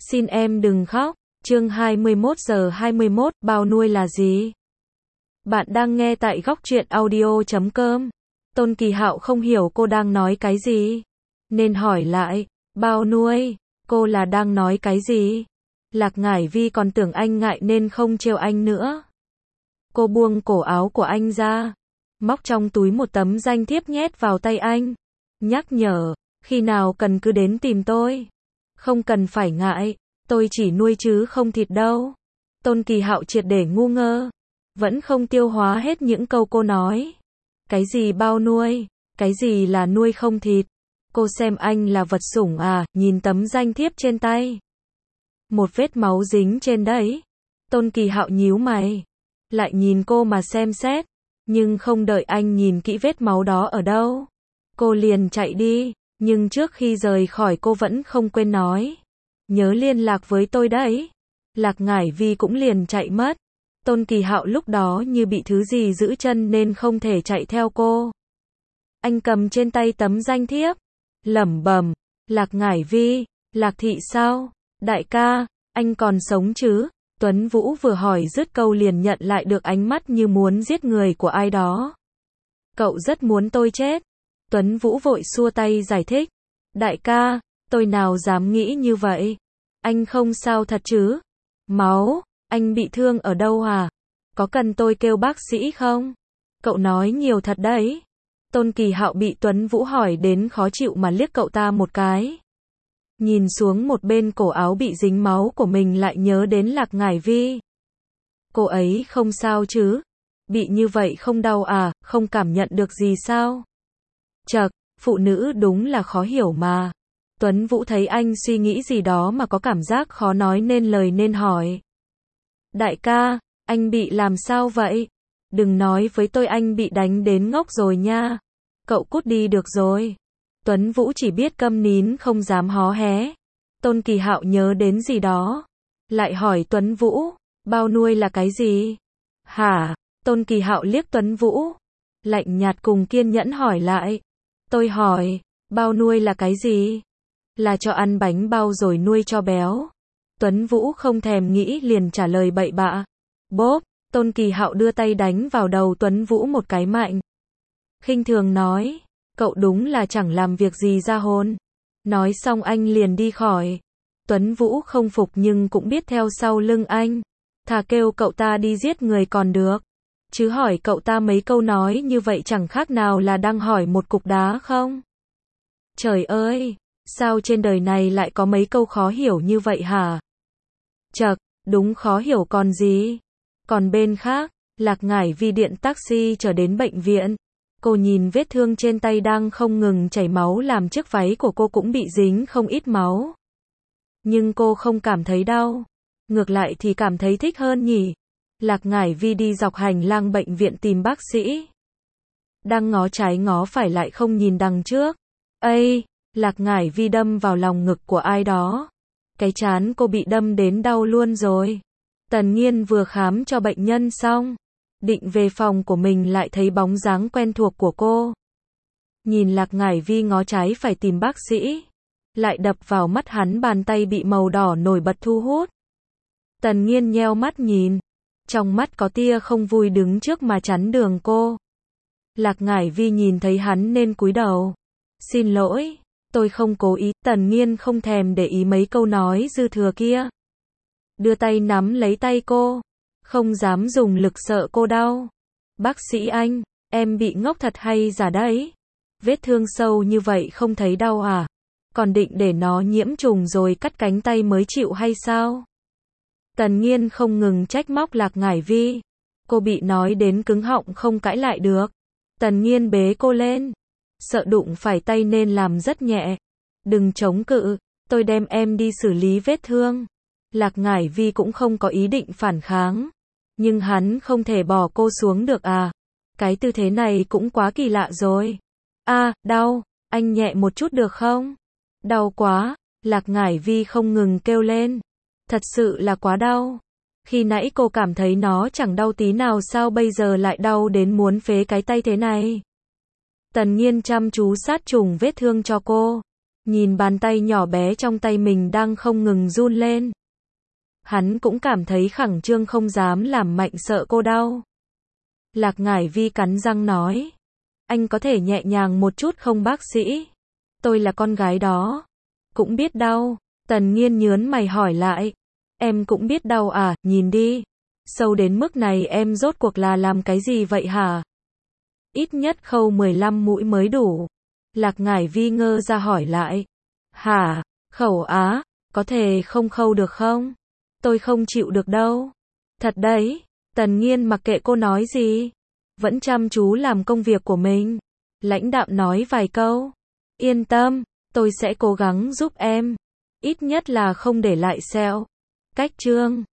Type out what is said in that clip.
Xin em đừng khóc. Chương 21:21, bao nuôi là gì? Bạn đang nghe tại góc truyện audio.com. Tôn Kỳ Hạo không hiểu cô đang nói cái gì, nên hỏi lại, bao nuôi, cô là đang nói cái gì? Lạc Ngải Vi còn tưởng anh ngại nên không trêu anh nữa. Cô buông cổ áo của anh ra, móc trong túi một tấm danh thiếp nhét vào tay anh, nhắc nhở, khi nào cần cứ đến tìm tôi. Không cần phải ngại, tôi chỉ nuôi chứ không thịt đâu. Tôn Kỳ Hạo triệt để ngu ngơ, vẫn không tiêu hóa hết những câu cô nói. Cái gì bao nuôi, cái gì là nuôi không thịt? Cô xem anh là vật sủng à? Nhìn tấm danh thiếp trên tay, một vết máu dính trên đấy. Tôn Kỳ Hạo nhíu mày, lại nhìn cô mà xem xét, nhưng không đợi anh nhìn kỹ vết máu đó ở đâu, cô liền chạy đi. Nhưng trước khi rời khỏi cô vẫn không quên nói, nhớ liên lạc với tôi đấy. Lạc Ngải Vi cũng liền chạy mất. Tôn Kỳ Hạo lúc đó như bị thứ gì giữ chân nên không thể chạy theo cô. Anh cầm trên tay tấm danh thiếp, lẩm bẩm, Lạc Ngải Vi, Lạc Thị sao? Đại ca, anh còn sống chứ? Tuấn Vũ vừa hỏi dứt câu liền nhận lại được ánh mắt như muốn giết người của ai đó. Cậu rất muốn tôi chết. Tuấn Vũ vội xua tay giải thích. Đại ca, tôi nào dám nghĩ như vậy. Anh không sao thật chứ? Máu, anh bị thương ở đâu à? Có cần tôi kêu bác sĩ không? Cậu nói nhiều thật đấy. Tôn Kỳ Hạo bị Tuấn Vũ hỏi đến khó chịu mà liếc cậu ta một cái. Nhìn xuống một bên cổ áo bị dính máu của mình lại nhớ đến Lạc Ngải Vi. Cô ấy không sao chứ? Bị như vậy không đau à? Không cảm nhận được gì sao? Chậc, phụ nữ đúng là khó hiểu mà. Tuấn Vũ thấy anh suy nghĩ gì đó mà có cảm giác khó nói nên lời nên hỏi. Đại ca, anh bị làm sao vậy? Đừng nói với tôi anh bị đánh đến ngốc rồi nha. Cậu cút đi được rồi. Tuấn Vũ chỉ biết câm nín không dám hó hé. Tôn Kỳ Hạo nhớ đến gì đó, lại hỏi Tuấn Vũ, bao nuôi là cái gì? Hả? Tôn Kỳ Hạo liếc Tuấn Vũ, lạnh nhạt cùng kiên nhẫn hỏi lại. Tôi hỏi, bao nuôi là cái gì? Là cho ăn bánh bao rồi nuôi cho béo. Tuấn Vũ không thèm nghĩ liền trả lời bậy bạ. Bốp, Tôn Kỳ Hạo đưa tay đánh vào đầu Tuấn Vũ một cái mạnh. Khinh thường nói, cậu đúng là chẳng làm việc gì ra hồn. Nói xong anh liền đi khỏi. Tuấn Vũ không phục nhưng cũng biết theo sau lưng anh, thà kêu cậu ta đi giết người còn được, chứ hỏi cậu ta mấy câu nói như vậy chẳng khác nào là đang hỏi một cục đá không? Trời ơi, sao trên đời này lại có mấy câu khó hiểu như vậy hả? Chậc, đúng khó hiểu còn gì. Còn bên khác, Lạc Ngải Vi điện taxi trở đến bệnh viện. Cô nhìn vết thương trên tay đang không ngừng chảy máu làm chiếc váy của cô cũng bị dính không ít máu. Nhưng cô không cảm thấy đau. Ngược lại thì cảm thấy thích hơn nhỉ. Lạc Ngải Vi đi dọc hành lang bệnh viện tìm bác sĩ. Đang ngó trái ngó phải lại không nhìn đằng trước. Ây, Lạc Ngải Vi đâm vào lòng ngực của ai đó. Cái trán cô bị đâm đến đau luôn rồi. Tần Nghiên vừa khám cho bệnh nhân xong, định về phòng của mình lại thấy bóng dáng quen thuộc của cô. Nhìn Lạc Ngải Vi ngó trái phải tìm bác sĩ, lại đập vào mắt hắn bàn tay bị màu đỏ nổi bật thu hút. Tần Nghiên nheo mắt nhìn, trong mắt có tia không vui đứng trước mà chắn đường cô. Lạc Ngải Vi nhìn thấy hắn nên cúi đầu. Xin lỗi, tôi không cố ý. Tần Nghiên không thèm để ý mấy câu nói dư thừa kia, đưa tay nắm lấy tay cô, không dám dùng lực sợ cô đau. Bác sĩ anh, em bị ngốc thật hay giả đấy? Vết thương sâu như vậy không thấy đau à? Còn định để nó nhiễm trùng rồi cắt cánh tay mới chịu hay sao? Tần Nghiên không ngừng trách móc Lạc Ngải Vi. Cô bị nói đến cứng họng không cãi lại được. Tần Nghiên bế cô lên, sợ đụng phải tay nên làm rất nhẹ. Đừng chống cự, tôi đem em đi xử lý vết thương. Lạc Ngải Vi cũng không có ý định phản kháng, nhưng hắn không thể bỏ cô xuống được à? Cái tư thế này cũng quá kỳ lạ rồi. À, đau, anh nhẹ một chút được không? Đau quá, Lạc Ngải Vi không ngừng kêu lên. Thật sự là quá đau. Khi nãy cô cảm thấy nó chẳng đau tí nào sao bây giờ lại đau đến muốn phế cái tay thế này? Tần Nghiên chăm chú sát trùng vết thương cho cô. Nhìn bàn tay nhỏ bé trong tay mình đang không ngừng run lên. Hắn cũng cảm thấy khẩn trương không dám làm mạnh sợ cô đau. Lạc Ngải Vi cắn răng nói. Anh có thể nhẹ nhàng một chút không bác sĩ? Tôi là con gái đó. Cũng biết đau. Tần Nghiên nhớn mày hỏi lại. Em cũng biết đau à, nhìn đi. Sâu đến mức này em rốt cuộc là làm cái gì vậy hả? Ít nhất khâu 15 mũi mới đủ. Lạc Ngải Vi ngơ ra hỏi lại. Hả? Khẩu á? Có thể không khâu được không? Tôi không chịu được đâu. Thật đấy. Tần Nghiên mặc kệ cô nói gì. Vẫn chăm chú làm công việc của mình. Lãnh đạm nói vài câu. Yên tâm, tôi sẽ cố gắng giúp em. Ít nhất là không để lại sẹo. Cách chương